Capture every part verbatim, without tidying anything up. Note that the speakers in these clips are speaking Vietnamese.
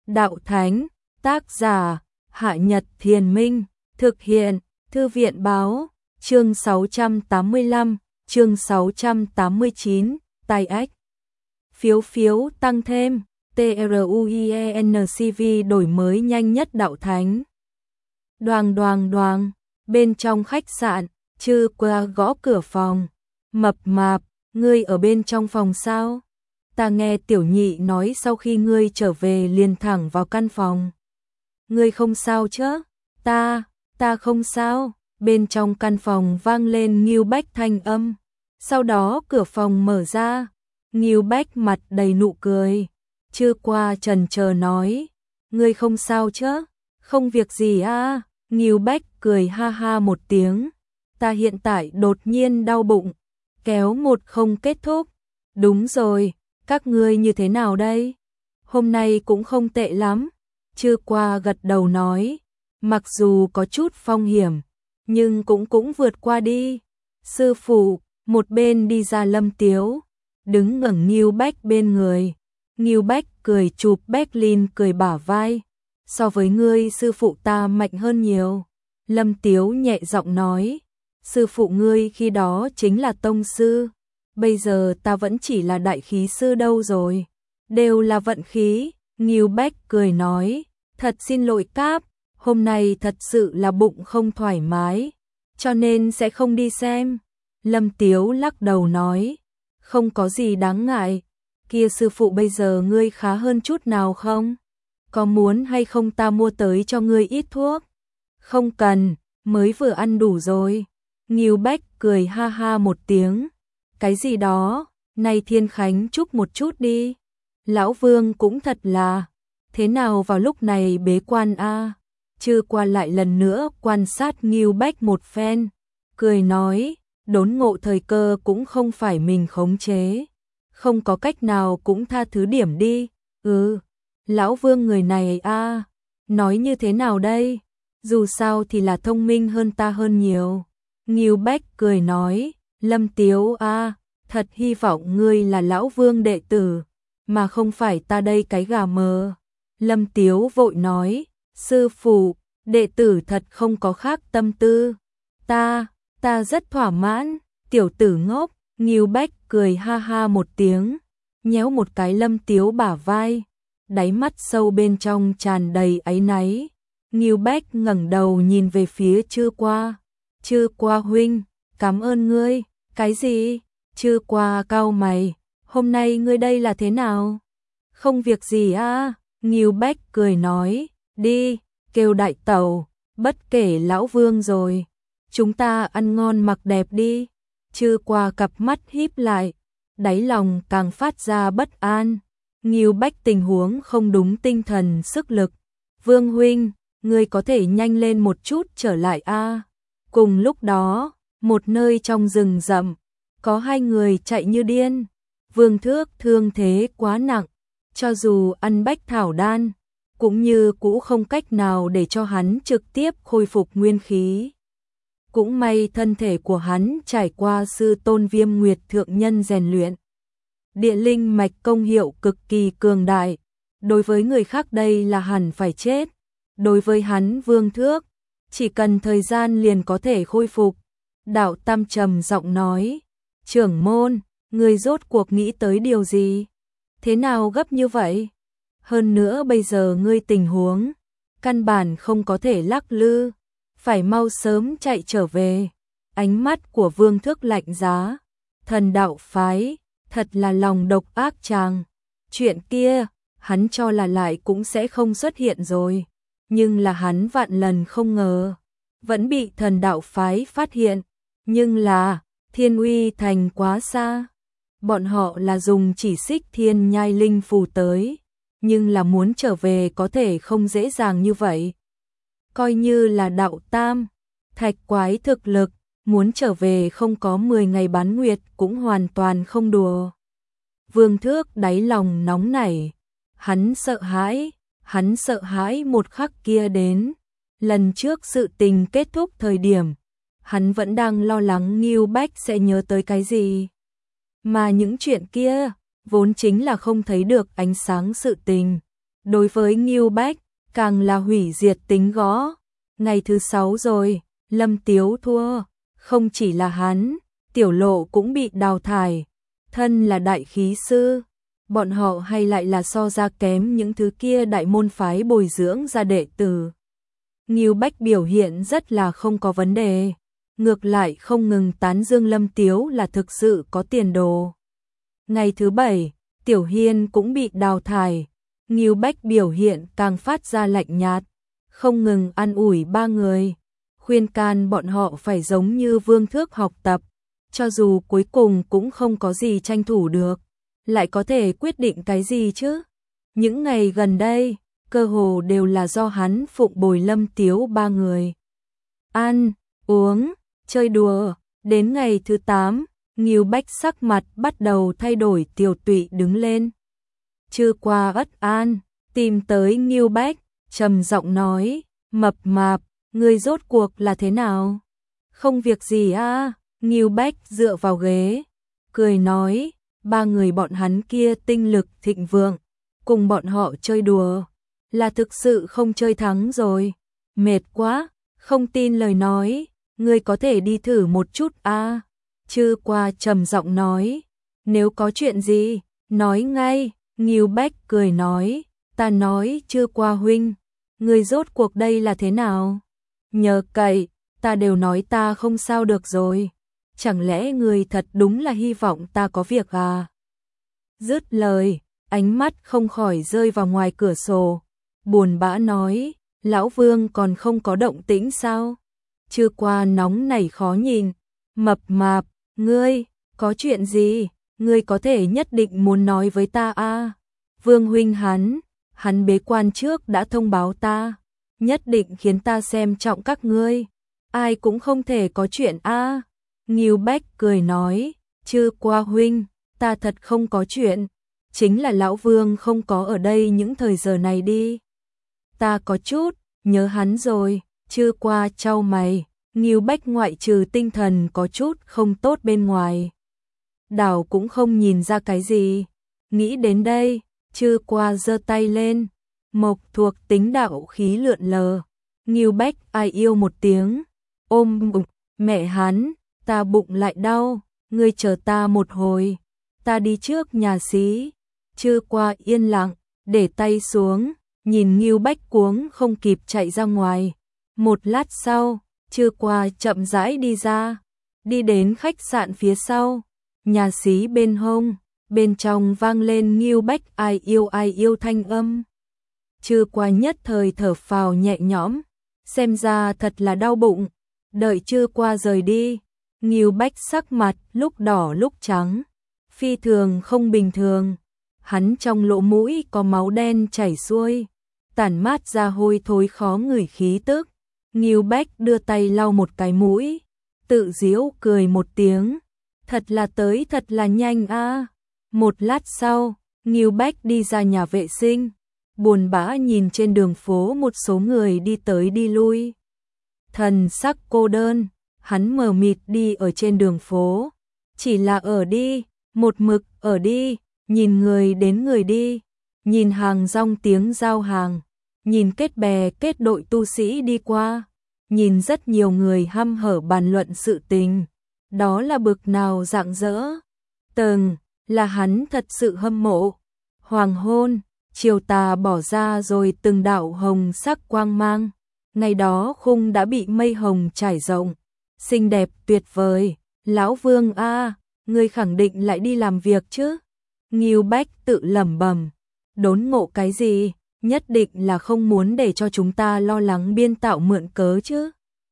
Đạo Thánh, tác giả, Hạ Nhật Thiền Minh, thực hiện, Thư viện Báo, chương sáu trăm tám mươi lăm, chương sáu trăm tám mươi chín, tài ách. Phiếu phiếu tăng thêm, TRUIENCV đổi mới nhanh nhất Đạo Thánh. Đoàng đoàng đoàng, bên trong khách sạn, Chư Qua gõ cửa phòng. Mập mạp, ngươi ở bên trong phòng sao? Ta nghe Tiểu Nhị nói sau khi ngươi trở về liền thẳng vào căn phòng. Ngươi không sao chứ? Ta, ta không sao. Bên trong căn phòng vang lên Ngưu Bách thanh âm. Sau đó cửa phòng mở ra. Ngưu Bách mặt đầy nụ cười. Chư Qua chần chờ nói. Ngươi không sao chứ? Không việc gì à? Ngưu Bách cười ha ha một tiếng. Ta hiện tại đột nhiên đau bụng. Kéo một không kết thúc. Đúng rồi, các ngươi như thế nào đây? Hôm nay cũng không tệ lắm. Chư Qua gật đầu nói. Mặc dù có chút phong hiểm, nhưng cũng cũng vượt qua đi. Sư phụ, một bên đi ra Lâm Tiếu, đứng ngẩng Ngưu Bách bên người. Ngưu Bách cười chụp Berlin cười bả vai. So với ngươi sư phụ ta mạnh hơn nhiều. Lâm Tiếu nhẹ giọng nói. Sư phụ ngươi khi đó chính là tông sư. Bây giờ ta vẫn chỉ là đại khí sư đâu rồi. Đều là vận khí. Ngưu Bách cười nói. Thật xin lỗi Cáp. Hôm nay thật sự là bụng không thoải mái. Cho nên sẽ không đi xem. Lâm Tiếu lắc đầu nói. Không có gì đáng ngại. Kia sư phụ bây giờ ngươi khá hơn chút nào không? Có muốn hay không ta mua tới cho ngươi ít thuốc? Không cần, mới vừa ăn đủ rồi. Ngưu Bách cười ha ha một tiếng. Cái gì đó, này Thiên Khánh chúc một chút đi. Lão Vương cũng thật là. Thế nào vào lúc này bế quan a? À? Chư Qua lại lần nữa quan sát Ngưu Bách một phen. Cười nói, đốn ngộ thời cơ cũng không phải mình khống chế. Không có cách nào cũng tha thứ điểm đi. Ừ, Lão Vương người này a, à? Nói như thế nào đây? Dù sao thì là thông minh hơn ta hơn nhiều. Ngưu Bách cười nói, Lâm Tiếu a, à, thật hy vọng ngươi là Lão Vương đệ tử, mà không phải ta đây cái gà mờ. Lâm Tiếu vội nói, sư phụ, đệ tử thật không có khác tâm tư. Ta, ta rất thỏa mãn, tiểu tử ngốc. Ngưu Bách cười ha ha một tiếng, nhéo một cái Lâm Tiếu bả vai, đáy mắt sâu bên trong tràn đầy áy náy. Ngưu Bách ngẩng đầu nhìn về phía Chư Qua. Chư Qua huynh, cảm ơn ngươi. Cái gì? Chư Qua cau mày, hôm nay ngươi đây là thế nào? Không việc gì à? Ngưu Bách cười nói, đi, kêu đại tẩu, bất kể Lão Vương rồi. Chúng ta ăn ngon mặc đẹp đi. Chư Qua cặp mắt híp lại, đáy lòng càng phát ra bất an. Ngưu Bách tình huống không đúng tinh thần sức lực. Vương huynh, ngươi có thể nhanh lên một chút trở lại a. À? Cùng lúc đó, một nơi trong rừng rậm, có hai người chạy như điên. Vương Thước thương thế quá nặng, cho dù ăn bách thảo đan, cũng như cũ không cách nào để cho hắn trực tiếp khôi phục nguyên khí. Cũng may thân thể của hắn trải qua sư tôn Viêm Nguyệt thượng nhân rèn luyện. Địa linh mạch công hiệu cực kỳ cường đại. Đối với người khác đây là hẳn phải chết. Đối với hắn Vương Thước, chỉ cần thời gian liền có thể khôi phục. Đạo Tam trầm giọng nói, trưởng môn, người rốt cuộc nghĩ tới điều gì? Thế nào gấp như vậy? Hơn nữa bây giờ ngươi tình huống, căn bản không có thể lắc lư. Phải mau sớm chạy trở về. Ánh mắt của Vương Thước lạnh giá. Thần đạo phái, thật là lòng độc ác chàng. Chuyện kia, hắn cho là lại cũng sẽ không xuất hiện rồi. Nhưng là hắn vạn lần không ngờ. Vẫn bị thần đạo phái phát hiện. Nhưng là, Thiên Uy Thành quá xa. Bọn họ là dùng chỉ xích thiên nhai linh phù tới. Nhưng là muốn trở về có thể không dễ dàng như vậy. Coi như là đạo tam, thạch quái thực lực, muốn trở về không có mười ngày bán nguyệt cũng hoàn toàn không đùa. Vương Thước đáy lòng nóng nảy, hắn sợ hãi, hắn sợ hãi một khắc kia đến. Lần trước sự tình kết thúc thời điểm, hắn vẫn đang lo lắng Ngưu Bách sẽ nhớ tới cái gì. Mà những chuyện kia, vốn chính là không thấy được ánh sáng sự tình. Đối với Ngưu Bách, càng là hủy diệt tính gõ. Ngày thứ sáu rồi, Lâm Tiếu thua, không chỉ là hắn, Tiểu Lộ cũng bị đào thải. Thân là đại khí sư, bọn họ hay lại là so ra kém những thứ kia đại môn phái bồi dưỡng ra đệ tử. Ngưu Bách biểu hiện rất là không có vấn đề, ngược lại không ngừng tán dương Lâm Tiếu là thực sự có tiền đồ. Ngày thứ bảy, Tiểu Hiên cũng bị đào thải, Ngưu Bách biểu hiện càng phát ra lạnh nhạt, không ngừng an ủi ba người, khuyên can bọn họ phải giống như Vương Thước học tập, cho dù cuối cùng cũng không có gì tranh thủ được, lại có thể quyết định cái gì chứ? Những ngày gần đây, cơ hồ đều là do hắn phụng bồi Lâm Tiếu ba người. Ăn, uống, chơi đùa, đến ngày thứ tám, Ngưu Bách sắc mặt bắt đầu thay đổi, tiều tụy đứng lên. Trưa qua Ất An, tìm tới Ngưu Bách, trầm giọng nói, mập mạp, ngươi rốt cuộc là thế nào? Không việc gì à? Ngưu Bách dựa vào ghế, cười nói, ba người bọn hắn kia tinh lực thịnh vượng, cùng bọn họ chơi đùa, là thực sự không chơi thắng rồi, mệt quá, không tin lời nói, ngươi có thể đi thử một chút à? Trưa qua trầm giọng nói, nếu có chuyện gì, nói ngay. Ngưu Bách cười nói, ta nói Trưa qua huynh, ngươi rốt cuộc đây là thế nào? Nhờ cậy, ta đều nói ta không sao được rồi, chẳng lẽ ngươi thật đúng là hy vọng ta có việc à? Dứt lời, ánh mắt không khỏi rơi vào ngoài cửa sổ, buồn bã nói, lão Vương còn không có động tĩnh sao? Trưa qua nóng nảy khó nhìn, mập mạp, ngươi, có chuyện gì? Ngươi có thể nhất định muốn nói với ta à? Vương huynh hắn, hắn bế quan trước đã thông báo ta, nhất định khiến ta xem trọng các ngươi, ai cũng không thể có chuyện a. Ngưu Bách cười nói, Trưa qua huynh, ta thật không có chuyện, chính là lão Vương không có ở đây những thời giờ này đi. Ta có chút nhớ hắn rồi. Trưa qua chau mày, Ngưu Bách ngoại trừ tinh thần có chút không tốt bên ngoài, đảo cũng không nhìn ra cái gì. Nghĩ đến đây, Trưa qua giơ tay lên, mộc thuộc tính đạo khí lượn lờ. Ngưu Bách ai yêu một tiếng, ôm bụng, mẹ hắn, ta bụng lại đau, ngươi chờ ta một hồi, ta đi trước nhà xí. Trưa qua yên lặng, để tay xuống, nhìn Ngưu Bách cuống không kịp chạy ra ngoài. Một lát sau, Trưa qua chậm rãi đi ra, đi đến khách sạn phía sau, nhà xí bên hông, bên trong vang lên Ngưu Bách ai yêu ai yêu thanh âm. Trưa qua nhất thời thở phào nhẹ nhõm, xem ra thật là đau bụng. Đợi Trưa qua rời đi, Ngưu Bách sắc mặt lúc đỏ lúc trắng, phi thường không bình thường. Hắn trong lỗ mũi có máu đen chảy xuôi, tản mát ra hôi thối khó ngửi khí tức. Ngưu Bách đưa tay lau một cái mũi, tự giễu cười một tiếng, thật là tới thật là nhanh a. Một lát sau, Ngưu Bách đi ra nhà vệ sinh, buồn bã nhìn trên đường phố một số người đi tới đi lui. Thần sắc cô đơn, hắn mờ mịt đi ở trên đường phố, chỉ là ở đi, một mực ở đi, nhìn người đến người đi, nhìn hàng rong tiếng giao hàng, nhìn kết bè kết đội tu sĩ đi qua, nhìn rất nhiều người hăm hở bàn luận sự tình, đó là bực nào rạng rỡ. Từng là hắn thật sự hâm mộ. Hoàng hôn, chiều tà bỏ ra rồi từng đạo hồng sắc quang mang, ngày đó khung đã bị mây hồng trải rộng, xinh đẹp tuyệt vời. Lão Vương a, ngươi khẳng định lại đi làm việc chứ? Ngưu Bách tự lẩm bẩm, đốn ngộ cái gì, nhất định là không muốn để cho chúng ta lo lắng biên tạo mượn cớ chứ.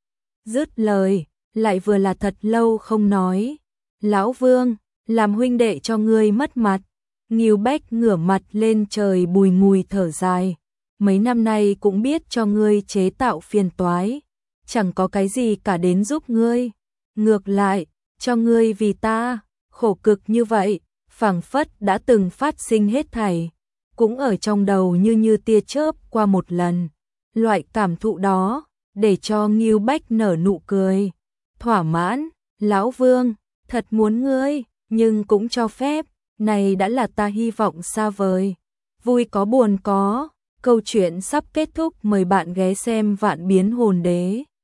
Dứt lời, lại vừa là thật lâu không nói. Lão Vương, làm huynh đệ cho ngươi mất mặt. Ngưu Bách ngửa mặt lên trời bùi ngùi thở dài, mấy năm nay cũng biết cho ngươi chế tạo phiền toái, chẳng có cái gì cả đến giúp ngươi, ngược lại, cho ngươi vì ta, khổ cực như vậy, phảng phất đã từng phát sinh hết thảy, cũng ở trong đầu như như tia chớp qua một lần. Loại cảm thụ đó, để cho Ngưu Bách nở nụ cười, thỏa mãn. Lão Vương, thật muốn ngươi, nhưng cũng cho phép, này đã là ta hy vọng xa vời, vui có buồn có, Câu chuyện sắp kết thúc, mời bạn ghé xem Vạn Biến Hồn Đế.